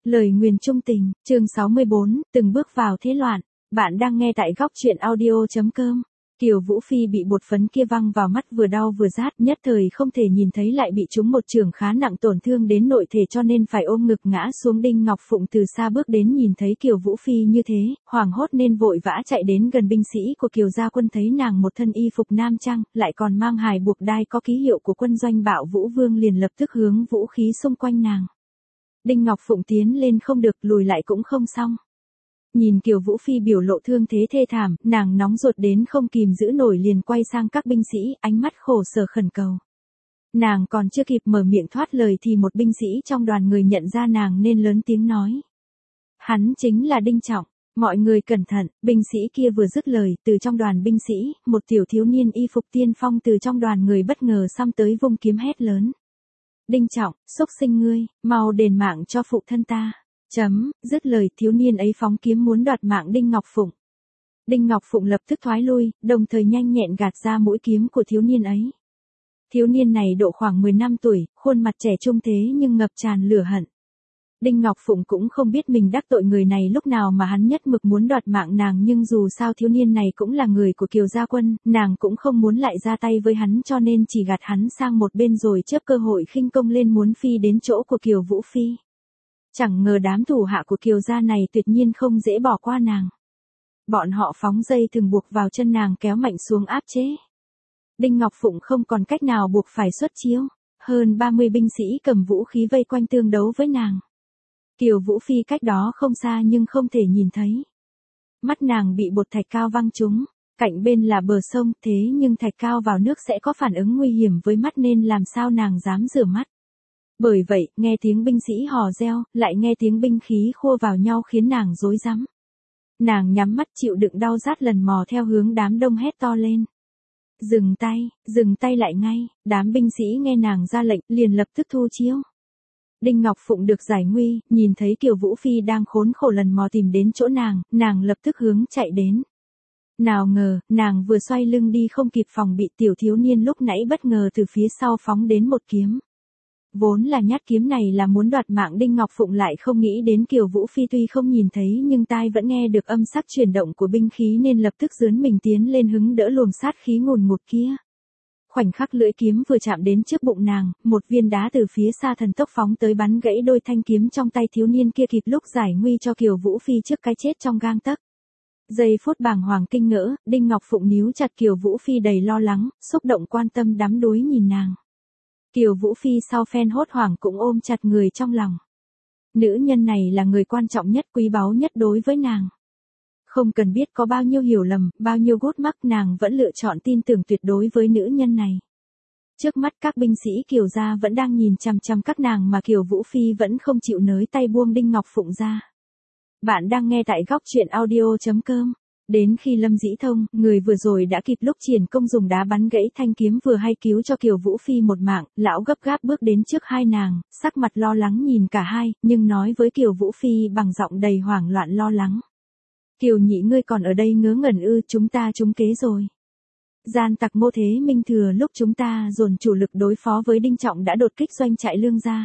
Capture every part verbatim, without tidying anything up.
Lời nguyền chung tình, chương sáu mươi bốn, từng bước vào thế loạn. Bạn đang nghe tại góc truyện audio.com. Kiều Vũ Phi bị bột phấn kia văng vào mắt vừa đau vừa rát, nhất thời không thể nhìn thấy lại bị trúng một chưởng khá nặng tổn thương đến nội thể cho nên phải ôm ngực ngã xuống. Đinh Ngọc Phụng từ xa bước đến nhìn thấy Kiều Vũ Phi như thế, hoảng hốt nên vội vã chạy đến gần. Binh sĩ của Kiều gia quân thấy nàng một thân y phục nam trang, lại còn mang hài buộc đai có ký hiệu của quân doanh Bạo Vũ Vương liền lập tức hướng vũ khí xung quanh nàng. Đinh Ngọc Phụng tiến lên không được, lùi lại cũng không xong. Nhìn Kiều Vũ Phi biểu lộ thương thế thê thảm, nàng nóng ruột đến không kìm giữ nổi liền quay sang các binh sĩ, ánh mắt khổ sở khẩn cầu. Nàng còn chưa kịp mở miệng thoát lời thì một binh sĩ trong đoàn người nhận ra nàng nên lớn tiếng nói. Hắn chính là Đinh Trọng, mọi người cẩn thận. Binh sĩ kia vừa dứt lời, từ trong đoàn binh sĩ, một tiểu thiếu niên y phục tiên phong từ trong đoàn người bất ngờ xăm tới vung kiếm hét lớn. Đinh Trọng, xúc sinh ngươi, mau đền mạng cho phụ thân ta. Chấm, dứt lời thiếu niên ấy phóng kiếm muốn đoạt mạng Đinh Ngọc Phụng. Đinh Ngọc Phụng lập tức thoái lui, đồng thời nhanh nhẹn gạt ra mũi kiếm của thiếu niên ấy. Thiếu niên này độ khoảng mười năm tuổi, khuôn mặt trẻ trung thế nhưng ngập tràn lửa hận. Đinh Ngọc Phụng cũng không biết mình đắc tội người này lúc nào mà hắn nhất mực muốn đoạt mạng nàng, nhưng dù sao thiếu niên này cũng là người của Kiều gia quân, nàng cũng không muốn lại ra tay với hắn cho nên chỉ gạt hắn sang một bên rồi chớp cơ hội khinh công lên muốn phi đến chỗ của Kiều Vũ Phi. Chẳng ngờ đám thủ hạ của Kiều gia này tuyệt nhiên không dễ bỏ qua nàng. Bọn họ phóng dây thừng buộc vào chân nàng kéo mạnh xuống áp chế. Đinh Ngọc Phụng không còn cách nào buộc phải xuất chiêu. Hơn ba mươi binh sĩ cầm vũ khí vây quanh tương đấu với nàng. Kiều Vũ Phi cách đó không xa nhưng không thể nhìn thấy. Mắt nàng bị bột thạch cao văng trúng, cạnh bên là bờ sông, thế nhưng thạch cao vào nước sẽ có phản ứng nguy hiểm với mắt nên làm sao nàng dám rửa mắt. Bởi vậy, nghe tiếng binh sĩ hò reo, lại nghe tiếng binh khí khua vào nhau khiến nàng rối rắm. Nàng nhắm mắt chịu đựng đau rát lần mò theo hướng đám đông hét to lên. Dừng tay, dừng tay lại ngay. Đám binh sĩ nghe nàng ra lệnh, liền lập tức thu chiêu. Đinh Ngọc Phụng được giải nguy, nhìn thấy Kiều Vũ Phi đang khốn khổ lần mò tìm đến chỗ nàng, nàng lập tức hướng chạy đến. Nào ngờ, nàng vừa xoay lưng đi không kịp phòng bị, tiểu thiếu niên lúc nãy bất ngờ từ phía sau phóng đến một kiếm. Vốn là nhát kiếm này là muốn đoạt mạng Đinh Ngọc Phụng lại không nghĩ đến Kiều Vũ Phi tuy không nhìn thấy nhưng tai vẫn nghe được âm sắc chuyển động của binh khí nên lập tức giướn mình tiến lên hứng đỡ luồng sát khí ngùn ngụt kia. Khoảnh khắc lưỡi kiếm vừa chạm đến trước bụng nàng, một viên đá từ phía xa thần tốc phóng tới bắn gãy đôi thanh kiếm trong tay thiếu niên kia kịp lúc giải nguy cho Kiều Vũ Phi trước cái chết trong gang tấc. Giây phút bàng hoàng kinh ngỡ, Đinh Ngọc Phụng níu chặt Kiều Vũ Phi đầy lo lắng, xúc động quan tâm đắm đuối nhìn nàng. Kiều Vũ Phi sau phen hốt hoảng cũng ôm chặt người trong lòng. Nữ nhân này là người quan trọng nhất, quý báu nhất đối với nàng. Không cần biết có bao nhiêu hiểu lầm, bao nhiêu gút mắc, nàng vẫn lựa chọn tin tưởng tuyệt đối với nữ nhân này. Trước mắt các binh sĩ Kiều gia vẫn đang nhìn chằm chằm các nàng mà Kiều Vũ Phi vẫn không chịu nới tay buông Đinh Ngọc Phụng ra. Bạn đang nghe tại góc truyện audio.com. Đến khi Lâm Dĩ Thông, người vừa rồi đã kịp lúc triển công dùng đá bắn gãy thanh kiếm vừa hay cứu cho Kiều Vũ Phi một mạng, lão gấp gáp bước đến trước hai nàng, sắc mặt lo lắng nhìn cả hai, nhưng nói với Kiều Vũ Phi bằng giọng đầy hoảng loạn lo lắng. Kiều nhị ngươi còn ở đây ngớ ngẩn ư? Chúng ta trúng kế rồi. Gian tặc Ngô Thế Minh thừa lúc chúng ta dồn chủ lực đối phó với Đinh Trọng đã đột kích doanh trại Lương gia.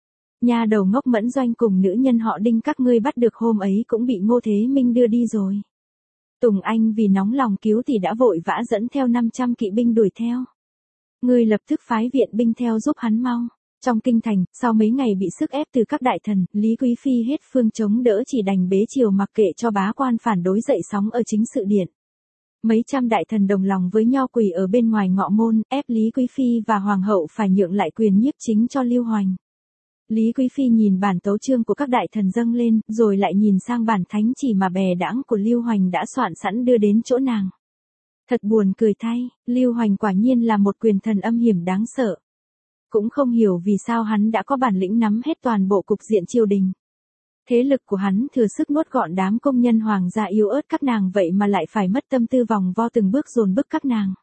Nha đầu ngốc Mẫn Doanh cùng nữ nhân họ Đinh các ngươi bắt được hôm ấy cũng bị Ngô Thế Minh đưa đi rồi. Tùng Anh vì nóng lòng cứu thì đã vội vã dẫn theo năm trăm kỵ binh đuổi theo. Ngươi lập tức phái viện binh theo giúp hắn mau. Trong kinh thành, sau mấy ngày bị sức ép từ các đại thần, Lý Quý Phi hết phương chống đỡ chỉ đành bế chiều mặc kệ cho bá quan phản đối dậy sóng ở chính sự điện. Mấy trăm đại thần đồng lòng với nho quỳ ở bên ngoài ngọ môn, ép Lý Quý Phi và Hoàng hậu phải nhượng lại quyền nhiếp chính cho Lưu Hoành. Lý Quý Phi nhìn bản tấu chương của các đại thần dâng lên, rồi lại nhìn sang bản thánh chỉ mà bè đãng của Lưu Hoành đã soạn sẵn đưa đến chỗ nàng. Thật buồn cười thay, Lưu Hoành quả nhiên là một quyền thần âm hiểm đáng sợ. Cũng không hiểu vì sao hắn đã có bản lĩnh nắm hết toàn bộ cục diện triều đình. Thế lực của hắn thừa sức nuốt gọn đám công nhân hoàng gia yếu ớt các nàng vậy mà lại phải mất tâm tư vòng vo từng bước dồn bức các nàng.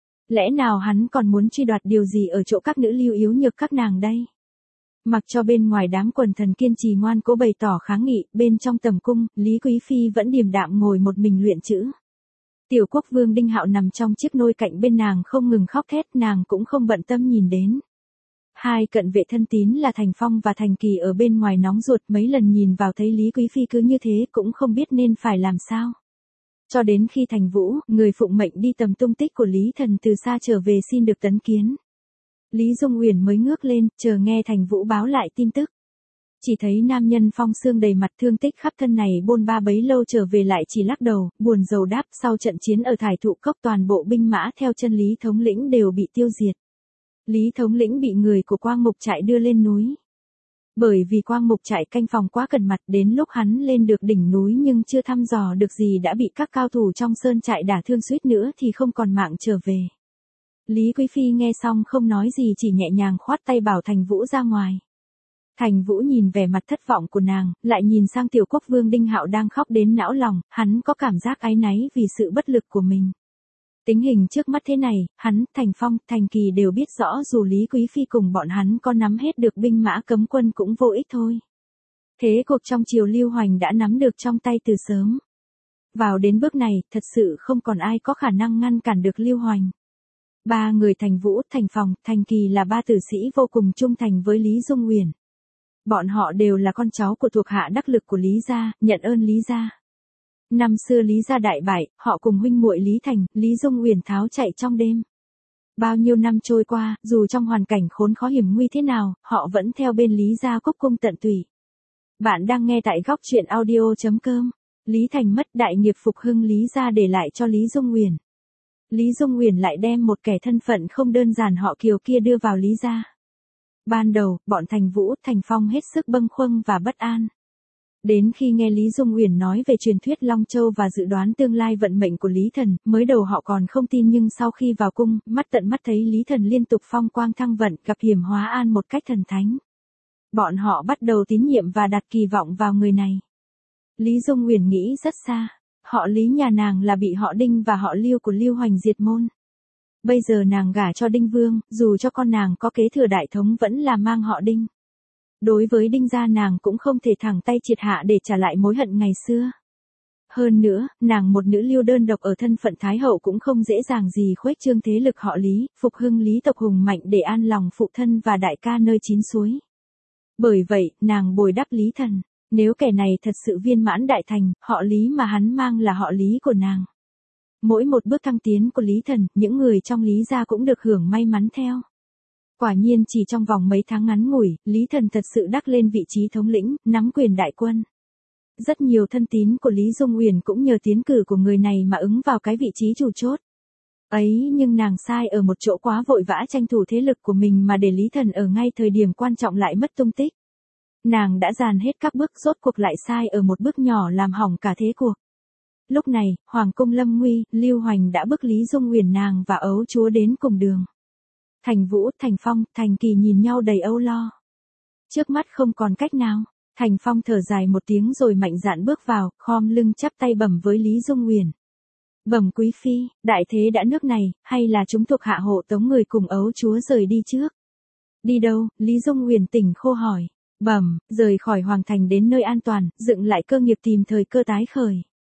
Lẽ nào hắn còn muốn truy đoạt điều gì ở chỗ các nữ lưu yếu nhược các nàng đây? Mặc cho bên ngoài đám quần thần kiên trì ngoan cố bày tỏ kháng nghị, bên trong tầm cung, Lý Quý Phi vẫn điềm đạm ngồi một mình luyện chữ. Tiểu quốc vương Đinh Hạo nằm trong chiếc nôi cạnh bên nàng không ngừng khóc thét, nàng cũng không bận tâm nhìn đến. Hai cận vệ thân tín là Thành Phong và Thành Kỳ ở bên ngoài nóng ruột, mấy lần nhìn vào thấy Lý Quý Phi cứ như thế cũng không biết nên phải làm sao. Cho đến khi Thành Vũ, người phụng mệnh đi tầm tung tích của Lý Thần từ xa trở về xin được tấn kiến. Lý Dung Uyển mới ngước lên, chờ nghe Thành Vũ báo lại tin tức. Chỉ thấy nam nhân phong xương đầy mặt thương tích khắp thân này bôn ba bấy lâu trở về lại chỉ lắc đầu, buồn rầu đáp sau trận chiến ở Thải Thụ Cốc toàn bộ binh mã theo chân Lý thống lĩnh đều bị tiêu diệt. Lý thống lĩnh bị người của Quang Mục Trại đưa lên núi. Bởi vì Quang Mục Trại canh phòng quá cẩn mật, đến lúc hắn lên được đỉnh núi nhưng chưa thăm dò được gì đã bị các cao thủ trong sơn trại đả thương suýt nữa thì không còn mạng trở về. Lý Quý Phi nghe xong không nói gì chỉ nhẹ nhàng khoát tay bảo Thành Vũ ra ngoài. Thành Vũ nhìn vẻ mặt thất vọng của nàng, lại nhìn sang tiểu quốc vương Đinh Hạo đang khóc đến não lòng, hắn có cảm giác áy náy vì sự bất lực của mình. Tình hình trước mắt thế này, hắn, Thành Phong, Thành Kỳ đều biết rõ dù Lý Quý Phi cùng bọn hắn có nắm hết được binh mã cấm quân cũng vô ích thôi. Thế cuộc trong triều Lưu Hoành đã nắm được trong tay từ sớm. Vào đến bước này, thật sự không còn ai có khả năng ngăn cản được Lưu Hoành. Ba người Thành Vũ, Thành Phong, Thành Kỳ là ba tử sĩ vô cùng trung thành với Lý Dung Uyển. Bọn họ đều là con cháu của thuộc hạ đắc lực của Lý gia, nhận ơn Lý gia. Năm xưa Lý gia đại bại, họ cùng huynh muội Lý Thành, Lý Dung Uyển tháo chạy trong đêm. Bao nhiêu năm trôi qua, dù trong hoàn cảnh khốn khó hiểm nguy thế nào, họ vẫn theo bên Lý gia cúc cung tận tụy. Bạn đang nghe tại góc truyện audio chấm com. Lý Thành mất, đại nghiệp phục hưng Lý gia để lại cho Lý Dung Uyển. Lý Dung Uyển lại đem một kẻ thân phận không đơn giản họ Kiều kia đưa vào Lý gia. Ban đầu, bọn Thành Vũ, Thành Phong hết sức bâng khuâng và bất an. Đến khi nghe Lý Dung Uyển nói về truyền thuyết Long Châu và dự đoán tương lai vận mệnh của Lý Thần, mới đầu họ còn không tin nhưng sau khi vào cung, mắt tận mắt thấy Lý Thần liên tục phong quang thăng vận, gặp hiểm hóa an một cách thần thánh. Bọn họ bắt đầu tín nhiệm và đặt kỳ vọng vào người này. Lý Dung Uyển nghĩ rất xa. Họ Lý nhà nàng là bị họ Đinh và họ Lưu của Lưu Hoành diệt môn. Bây giờ nàng gả cho Đinh Vương, dù cho con nàng có kế thừa đại thống vẫn là mang họ Đinh. Đối với Đinh gia nàng cũng không thể thẳng tay triệt hạ để trả lại mối hận ngày xưa. Hơn nữa, nàng một nữ lưu đơn độc ở thân phận Thái Hậu cũng không dễ dàng gì khuếch trương thế lực họ Lý, phục hưng Lý tộc hùng mạnh để an lòng phụ thân và đại ca nơi chín suối. Bởi vậy, nàng bồi đắp Lý Thần. Nếu kẻ này thật sự viên mãn đại thành, họ Lý mà hắn mang là họ Lý của nàng. Mỗi một bước thăng tiến của Lý Thần, những người trong Lý gia cũng được hưởng may mắn theo. Quả nhiên chỉ trong vòng mấy tháng ngắn ngủi, Lý Thần thật sự đắc lên vị trí thống lĩnh, nắm quyền đại quân. Rất nhiều thân tín của Lý Dung Uyển cũng nhờ tiến cử của người này mà ứng vào cái vị trí chủ chốt. Ấy nhưng nàng sai ở một chỗ quá vội vã tranh thủ thế lực của mình mà để Lý Thần ở ngay thời điểm quan trọng lại mất tung tích. Nàng đã dàn hết các bước rốt cuộc lại sai ở một bước nhỏ làm hỏng cả thế cuộc. Lúc này, Hoàng cung lâm nguy, Lưu Hoành đã bức Lý Dung Uyển nàng và ấu chúa đến cùng đường. Thành Vũ, Thành Phong, Thành Kỳ nhìn nhau đầy âu lo. Trước mắt không còn cách nào, Thành Phong thở dài một tiếng rồi mạnh dạn bước vào, khom lưng chắp tay bẩm với Lý Dung Uyển. Bẩm quý phi, đại thế đã nước này, hay là chúng thuộc hạ hộ tống người cùng ấu chúa rời đi trước? Đi đâu? Lý Dung Uyển tỉnh khô hỏi. Bẩm, rời khỏi hoàng thành đến nơi an toàn, dựng lại cơ nghiệp tìm thời cơ tái khởi.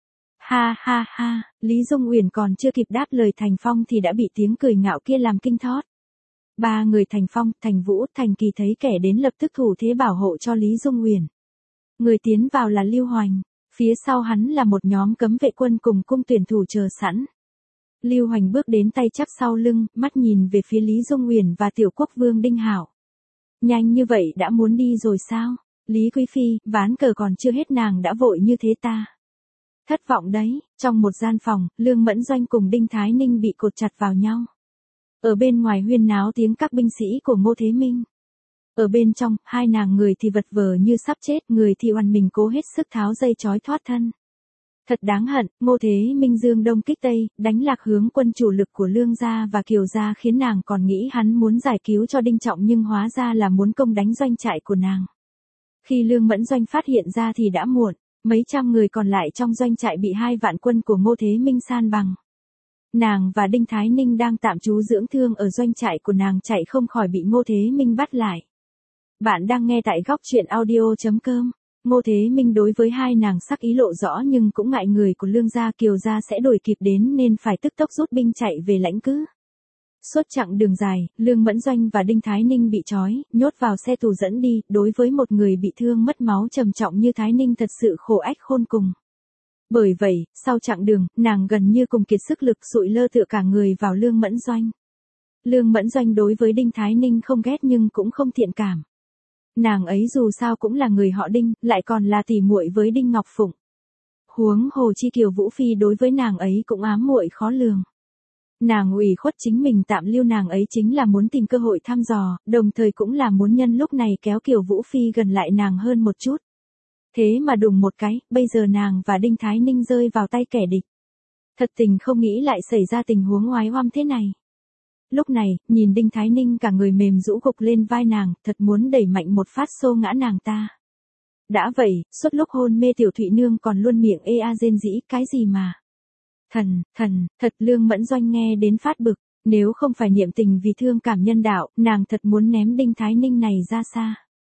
Ha ha ha, Lý Dung Uyển còn chưa kịp đáp lời Thành Phong thì đã bị tiếng cười ngạo kia làm kinh thót. Ba người Thành Phong, Thành Vũ, Thành Kỳ thấy kẻ đến lập tức thủ thế bảo hộ cho Lý Dung Uyển. Người tiến vào là Lưu Hoành, phía sau hắn là một nhóm cấm vệ quân cùng cung tuyển thủ chờ sẵn. Lưu Hoành bước đến tay chắp sau lưng, mắt nhìn về phía Lý Dung Uyển và tiểu quốc vương Đinh Hạo. Nhanh như vậy đã muốn đi rồi sao? Lý Quý Phi, ván cờ còn chưa hết nàng đã vội như thế ta. Thất vọng đấy, trong một gian phòng, Lương Mẫn Doanh cùng Đinh Thái Ninh bị cột chặt vào nhau. Ở bên ngoài huyên náo tiếng các binh sĩ của Ngô Thế Minh. Ở bên trong, hai nàng người thì vật vờ như sắp chết, người thì oằn mình cố hết sức tháo dây trói thoát thân. Thật đáng hận, Ngô Thế Minh dương đông kích tây, đánh lạc hướng quân chủ lực của Lương gia và Kiều gia khiến nàng còn nghĩ hắn muốn giải cứu cho Đinh Trọng nhưng hóa ra là muốn công đánh doanh trại của nàng. Khi Lương Mẫn Doanh phát hiện ra thì đã muộn, mấy trăm người còn lại trong doanh trại bị hai vạn quân của Ngô Thế Minh san bằng. Nàng và Đinh Thái Ninh đang tạm trú dưỡng thương ở doanh trại của nàng chạy không khỏi bị Ngô Thế Minh bắt lại. Bạn đang nghe tại góc truyện audio chấm com. Ngô Thế Minh đối với hai nàng sắc ý lộ rõ nhưng cũng ngại người của Lương gia Kiều gia sẽ đuổi kịp đến nên phải tức tốc rút binh chạy về lãnh cứ. Suốt chặng đường dài, Lương Mẫn Doanh và Đinh Thái Ninh bị trói, nhốt vào xe tù dẫn đi, đối với một người bị thương mất máu trầm trọng như Thái Ninh thật sự khổ ách khôn cùng. Bởi vậy, sau chặng đường, nàng gần như cùng kiệt sức lực sụi lơ tựa cả người vào Lương Mẫn Doanh. Lương Mẫn Doanh đối với Đinh Thái Ninh không ghét nhưng cũng không thiện cảm. Nàng ấy dù sao cũng là người họ Đinh, lại còn là tỉ muội với Đinh Ngọc Phụng. Huống hồ chi Kiều Vũ Phi đối với nàng ấy cũng ám muội khó lường. Nàng ủy khuất chính mình tạm lưu nàng ấy chính là muốn tìm cơ hội thăm dò, đồng thời cũng là muốn nhân lúc này kéo Kiều Vũ Phi gần lại nàng hơn một chút. Thế mà đùng một cái, bây giờ nàng và Đinh Thái Ninh rơi vào tay kẻ địch. Thật tình không nghĩ lại xảy ra tình huống oái oăm thế này. Lúc này, nhìn Đinh Thái Ninh cả người mềm rũ gục lên vai nàng, thật muốn đẩy mạnh một phát xô ngã nàng ta. Đã vậy, suốt lúc hôn mê Tiểu Thụy Nương còn luôn miệng ê a rên rỉ, cái gì mà. Thần, thần, thật Lương Mẫn Doanh nghe đến phát bực, nếu không phải niệm tình vì thương cảm nhân đạo, nàng thật muốn ném Đinh Thái Ninh này ra xa.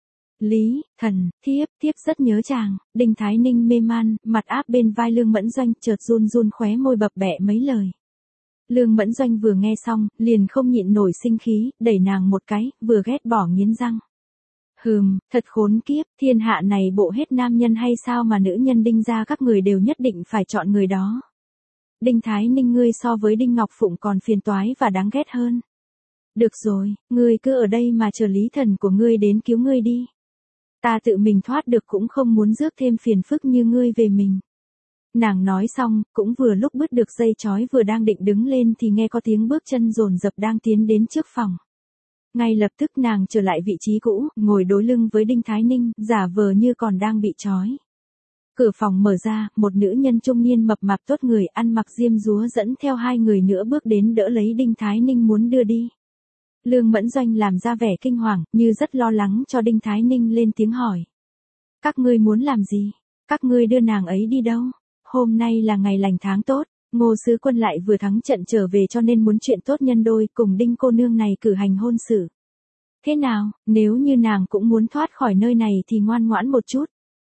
Lý, thần, thiếp, thiếp rất nhớ chàng. Đinh Thái Ninh mê man, mặt áp bên vai Lương Mẫn Doanh, chợt run run khóe môi bập bẹ mấy lời. Lương Mẫn Doanh vừa nghe xong, liền không nhịn nổi sinh khí, đẩy nàng một cái, vừa ghét bỏ nghiến răng. Hừm, thật khốn kiếp, thiên hạ này bộ hết nam nhân hay sao mà nữ nhân Đinh gia các người đều nhất định phải chọn người đó. Đinh Thái Ninh ngươi so với Đinh Ngọc Phụng còn phiền toái và đáng ghét hơn. Được rồi, ngươi cứ ở đây mà chờ lý thần của ngươi đến cứu ngươi đi. Ta tự mình thoát được cũng không muốn rước thêm phiền phức như ngươi về mình. Nàng nói xong, cũng vừa lúc bứt được dây chói vừa đang định đứng lên thì nghe có tiếng bước chân dồn dập đang tiến đến trước phòng. Ngay lập tức nàng trở lại vị trí cũ, ngồi đối lưng với Đinh Thái Ninh, giả vờ như còn đang bị trói. Cửa phòng mở ra, một nữ nhân trung niên mập mạp tốt người ăn mặc diêm dúa dẫn theo hai người nữa bước đến đỡ lấy Đinh Thái Ninh muốn đưa đi. Lương Mẫn Doanh làm ra vẻ kinh hoàng, như rất lo lắng cho Đinh Thái Ninh lên tiếng hỏi. Các ngươi muốn làm gì? Các ngươi đưa nàng ấy đi đâu? Hôm nay là ngày lành tháng tốt, Ngô sứ quân lại vừa thắng trận trở về cho nên muốn chuyện tốt nhân đôi cùng Đinh cô nương này cử hành hôn sự. Thế nào, nếu như nàng cũng muốn thoát khỏi nơi này thì ngoan ngoãn một chút.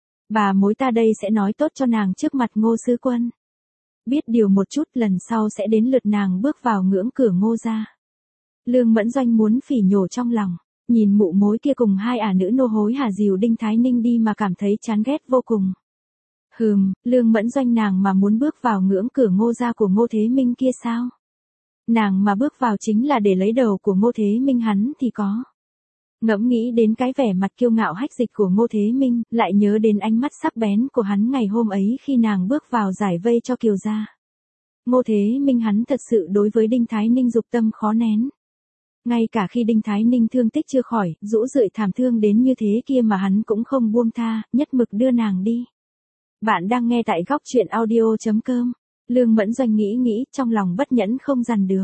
Bà mối ta đây sẽ nói tốt cho nàng trước mặt Ngô sứ quân. Biết điều một chút lần sau sẽ đến lượt nàng bước vào ngưỡng cửa Ngô gia. Lương Mẫn Doanh muốn phỉ nhổ trong lòng, nhìn mụ mối kia cùng hai ả nữ nô hối hả dìu Đinh Thái Ninh đi mà cảm thấy chán ghét vô cùng. Hừm, Lương Mẫn Doanh nàng mà muốn bước vào ngưỡng cửa Ngô gia của Ngô Thế Minh kia sao? Nàng mà bước vào chính là để lấy đầu của Ngô Thế Minh hắn thì có. Ngẫm nghĩ đến cái vẻ mặt kiêu ngạo hách dịch của Ngô Thế Minh, lại nhớ đến ánh mắt sắc bén của hắn ngày hôm ấy khi nàng bước vào giải vây cho Kiều gia. Ngô Thế Minh hắn thật sự đối với Đinh Thái Ninh dục tâm khó nén. Ngay cả khi Đinh Thái Ninh thương tích chưa khỏi, rũ rượi thảm thương đến như thế kia mà hắn cũng không buông tha, nhất mực đưa nàng đi. Bạn đang nghe tại góc truyện audio chấm com. Lương Mẫn Doanh nghĩ nghĩ, trong lòng bất nhẫn không dằn được.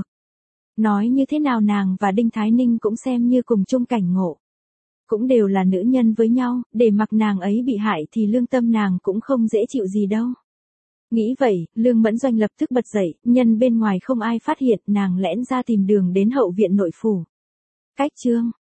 Nói như thế nào nàng và Đinh Thái Ninh cũng xem như cùng chung cảnh ngộ. Cũng đều là nữ nhân với nhau, để mặc nàng ấy bị hại thì lương tâm nàng cũng không dễ chịu gì đâu. Nghĩ vậy, Lương Mẫn Doanh lập tức bật dậy, nhân bên ngoài không ai phát hiện, nàng lẽn ra tìm đường đến hậu viện nội phủ. Cách chương